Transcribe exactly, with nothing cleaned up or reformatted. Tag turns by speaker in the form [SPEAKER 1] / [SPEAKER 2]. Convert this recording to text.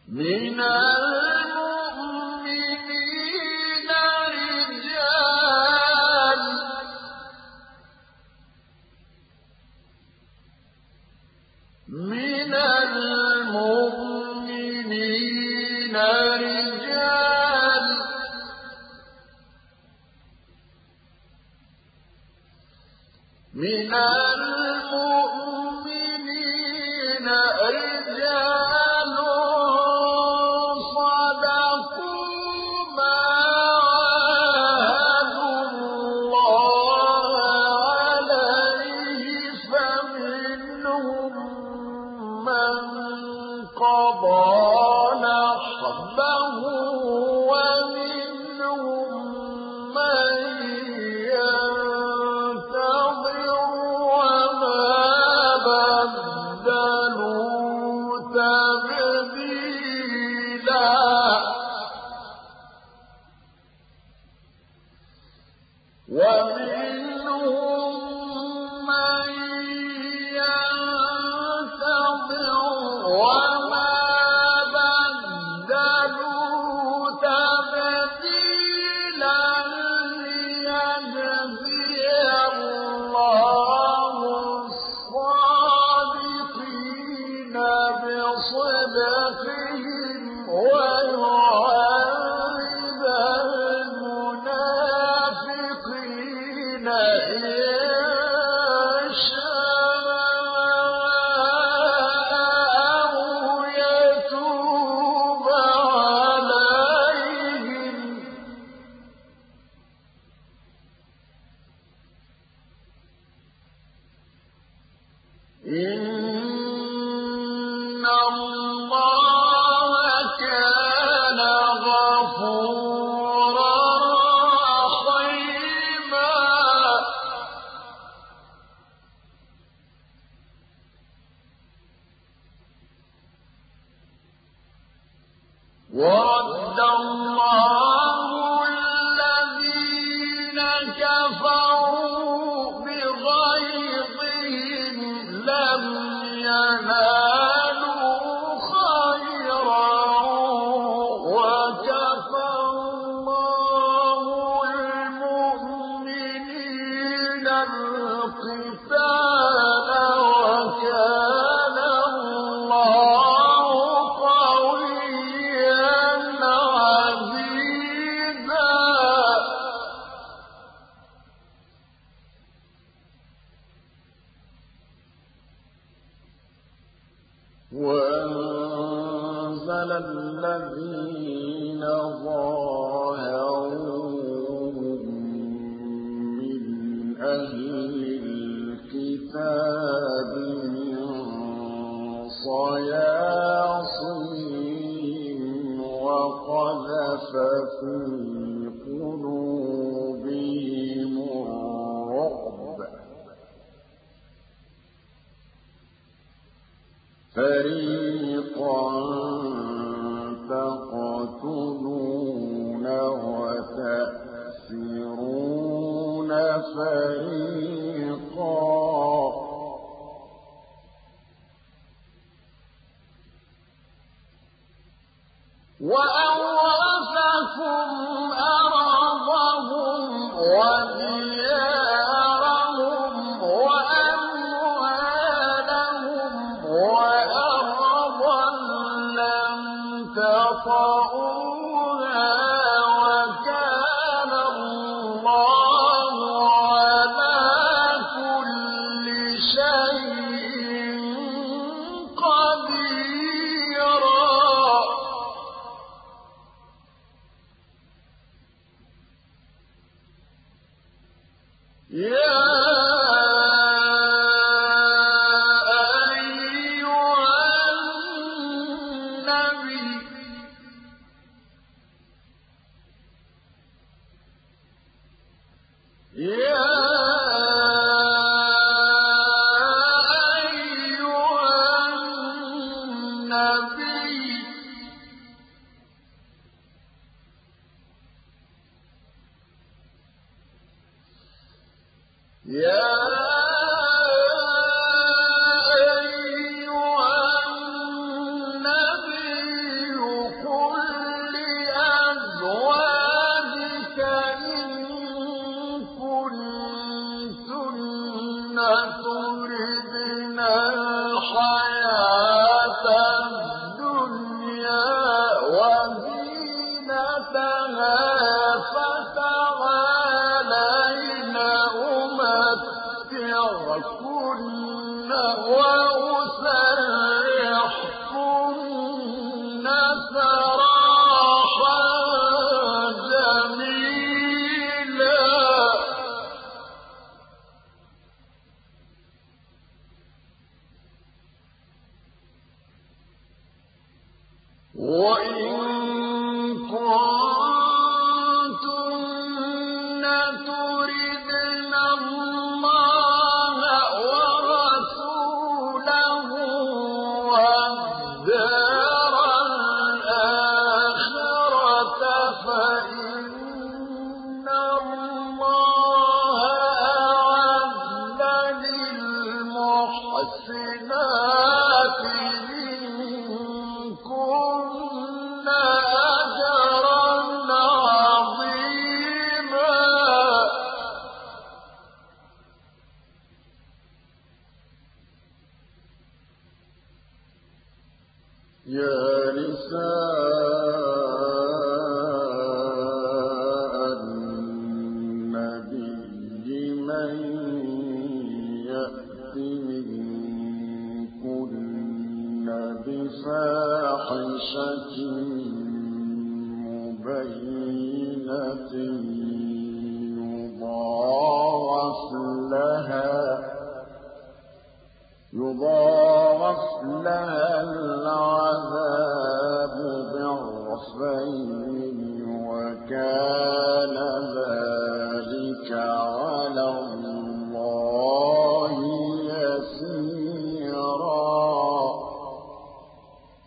[SPEAKER 1] من المؤمنين رجال من المؤمنين رجال من المؤمنين رجال صدقوا ما عاهدوا الله عليه فمنهم من قضى نحبه ومنهم من ينتظر وما بدلوا تبديلا ومنهم من ينتظر وما بدلوا تبديلا ليجزي الله الصادقين بصدقهم ويعذب المنافقين إن شاء أو يتوب عليهم إن الله كان غفورا رحيما ورد الله الذين كفروا بغيظهم لم ينالوا خيرا وكفى الله المؤمنين القتال وكان الله قويا عزيزا وأنزل الذين ظاهروهم من أهل الكتاب من صياصيهم وقذف في قلوبهم الرعب فريقا تقتلون وتأسرون فريقا وأورثكم أرضهم وديارهم وأموالهم وأرضا لم تطئوها وكان الله على كل شيء قديرا يا أيها النبي يا أيها النبي يا أيها النبي وإن كنتن تردن الله ورسوله والدار الآخرة فإن الله أعد للمحسنات منكن أجرا عظيما. يا نساء النبي من يأت منكن بفاحشة مبينة يضاعف لها يضاعف لها العذاب ضعفين وكان ذلك